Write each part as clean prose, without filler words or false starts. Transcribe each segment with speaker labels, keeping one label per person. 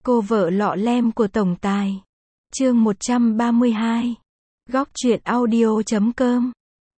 Speaker 1: Cô vợ lọ lem của tổng tài. Chương 132. Góc truyện audio.com.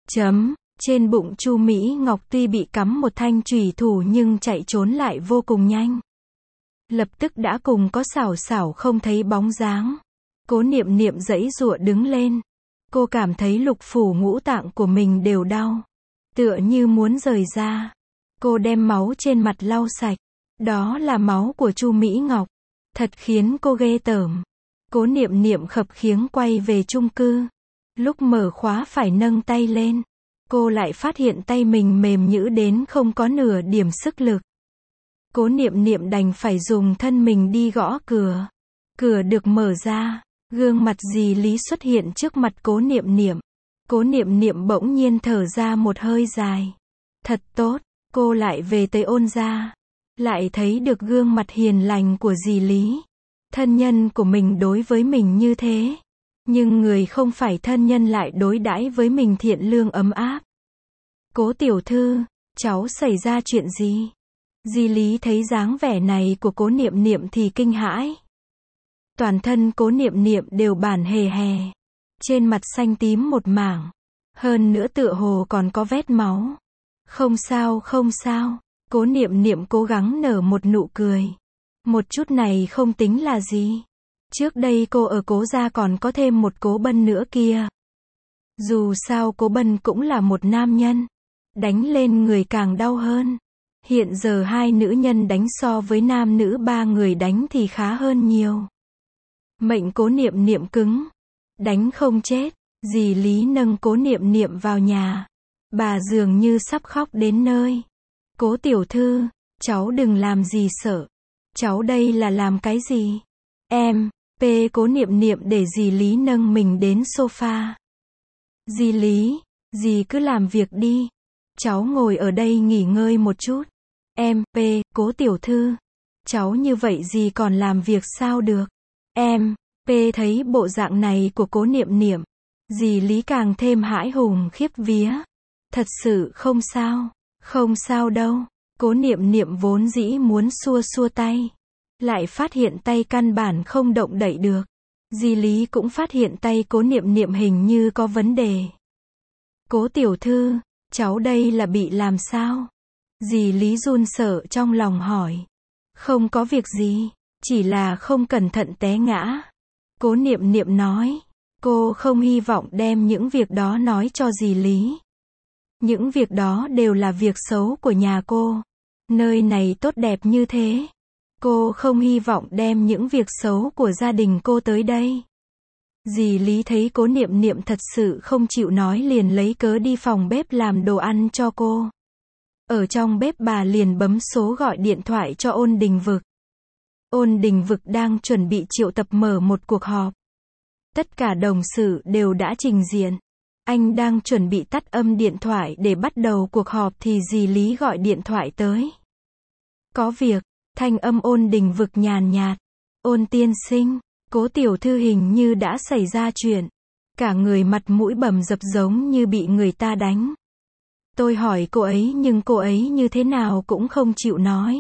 Speaker 1: Trên bụng Chu Mỹ Ngọc tuy bị cắm một thanh chùy thủ nhưng chạy trốn lại vô cùng nhanh. Lập tức đã cùng có Xảo Xảo không thấy bóng dáng. Cố Niệm Niệm giãy giụa đứng lên. Cô cảm thấy lục phủ ngũ tạng của mình đều đau, tựa như muốn rời ra. Cô đem máu trên mặt lau sạch. Đó là máu của Chu Mỹ Ngọc. Thật khiến cô ghê tởm. Cố Niệm Niệm khập khiễng quay về chung cư. Lúc mở khóa phải nâng tay lên, cô lại phát hiện tay mình mềm nhũn đến không có nửa điểm sức lực. Cố Niệm Niệm đành phải dùng thân mình đi gõ cửa. Cửa được mở ra, gương mặt dì Lý xuất hiện trước mặt Cố Niệm Niệm. Cố Niệm Niệm bỗng nhiên thở ra một hơi dài. Thật tốt, cô lại về tới Ôn gia. Lại thấy được gương mặt hiền lành của dì Lý. Thân nhân của mình đối với mình như thế. Nhưng người không phải thân nhân lại đối đãi với mình thiện lương ấm áp. Cố tiểu thư, cháu xảy ra chuyện gì? Dì Lý thấy dáng vẻ này của Cố Niệm Niệm thì kinh hãi. Toàn thân Cố Niệm Niệm đều bản hề hè. Trên mặt xanh tím một mảng. Hơn nữa tựa hồ còn có vết máu. Không sao không sao. Cố Niệm Niệm cố gắng nở một nụ cười. Một chút này không tính là gì. Trước đây cô ở Cố gia còn có thêm một Cố Bân nữa kia. Dù sao Cố Bân cũng là một nam nhân. Đánh lên người càng đau hơn. Hiện giờ hai nữ nhân đánh so với nam nữ ba người đánh thì khá hơn nhiều. Mệnh Cố Niệm Niệm cứng. Đánh không chết. Dì Lý nâng Cố Niệm Niệm vào nhà. Bà dường như sắp khóc đến nơi. Cố tiểu thư, cháu đừng làm gì sợ. Cháu đây là làm cái gì? Cố Niệm Niệm để dì Lý nâng mình đến sofa. Dì Lý, dì cứ làm việc đi. Cháu ngồi ở đây nghỉ ngơi một chút. Cố tiểu thư. Cháu như vậy dì còn làm việc sao được? Thấy bộ dạng này của Cố Niệm Niệm. Dì Lý càng thêm hãi hùng khiếp vía. Thật sự không sao. Không sao đâu. Cố Niệm Niệm vốn dĩ muốn xua xua tay. Lại phát hiện tay căn bản không động đậy được. Dì Lý cũng phát hiện tay Cố Niệm Niệm hình như có vấn đề. Cố tiểu thư, cháu đây là bị làm sao? Dì Lý run sợ trong lòng hỏi. Không có việc gì, chỉ là không cẩn thận té ngã. Cố Niệm Niệm nói. Cô không hy vọng đem những việc đó nói cho dì Lý. Những việc đó đều là việc xấu của nhà cô. Nơi này tốt đẹp như thế. Cô không hy vọng đem những việc xấu của gia đình cô tới đây. Dì Lý thấy Cố Niệm Niệm thật sự không chịu nói liền lấy cớ đi phòng bếp làm đồ ăn cho cô. Ở trong bếp bà liền bấm số gọi điện thoại cho Ôn Đình Vực. Ôn Đình Vực đang chuẩn bị triệu tập mở một cuộc họp. Tất cả đồng sự đều đã trình diện. Anh đang chuẩn bị tắt âm điện thoại để bắt đầu cuộc họp thì dì Lý gọi điện thoại tới. Có việc, thanh âm Ôn Đình Vực nhàn nhạt. Ôn tiên sinh, Cố tiểu thư hình như đã xảy ra chuyện. Cả người mặt mũi bầm dập giống như bị người ta đánh. Tôi hỏi cô ấy nhưng cô ấy như thế nào cũng không chịu nói.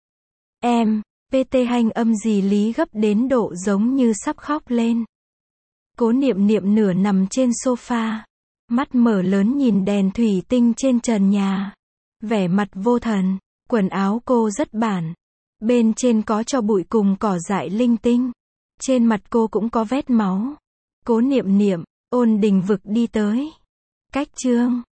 Speaker 1: Hành âm dì Lý gấp đến độ giống như sắp khóc lên. Cố Niệm Niệm nửa nằm trên sofa. Mắt mở lớn nhìn đèn thủy tinh trên trần nhà. Vẻ mặt vô thần. Quần áo cô rất bản. Bên trên có tro bụi cùng cỏ dại linh tinh. Trên mặt cô cũng có vết máu. Cố Niệm Niệm, Ôn Đình Vực đi tới. Cách chương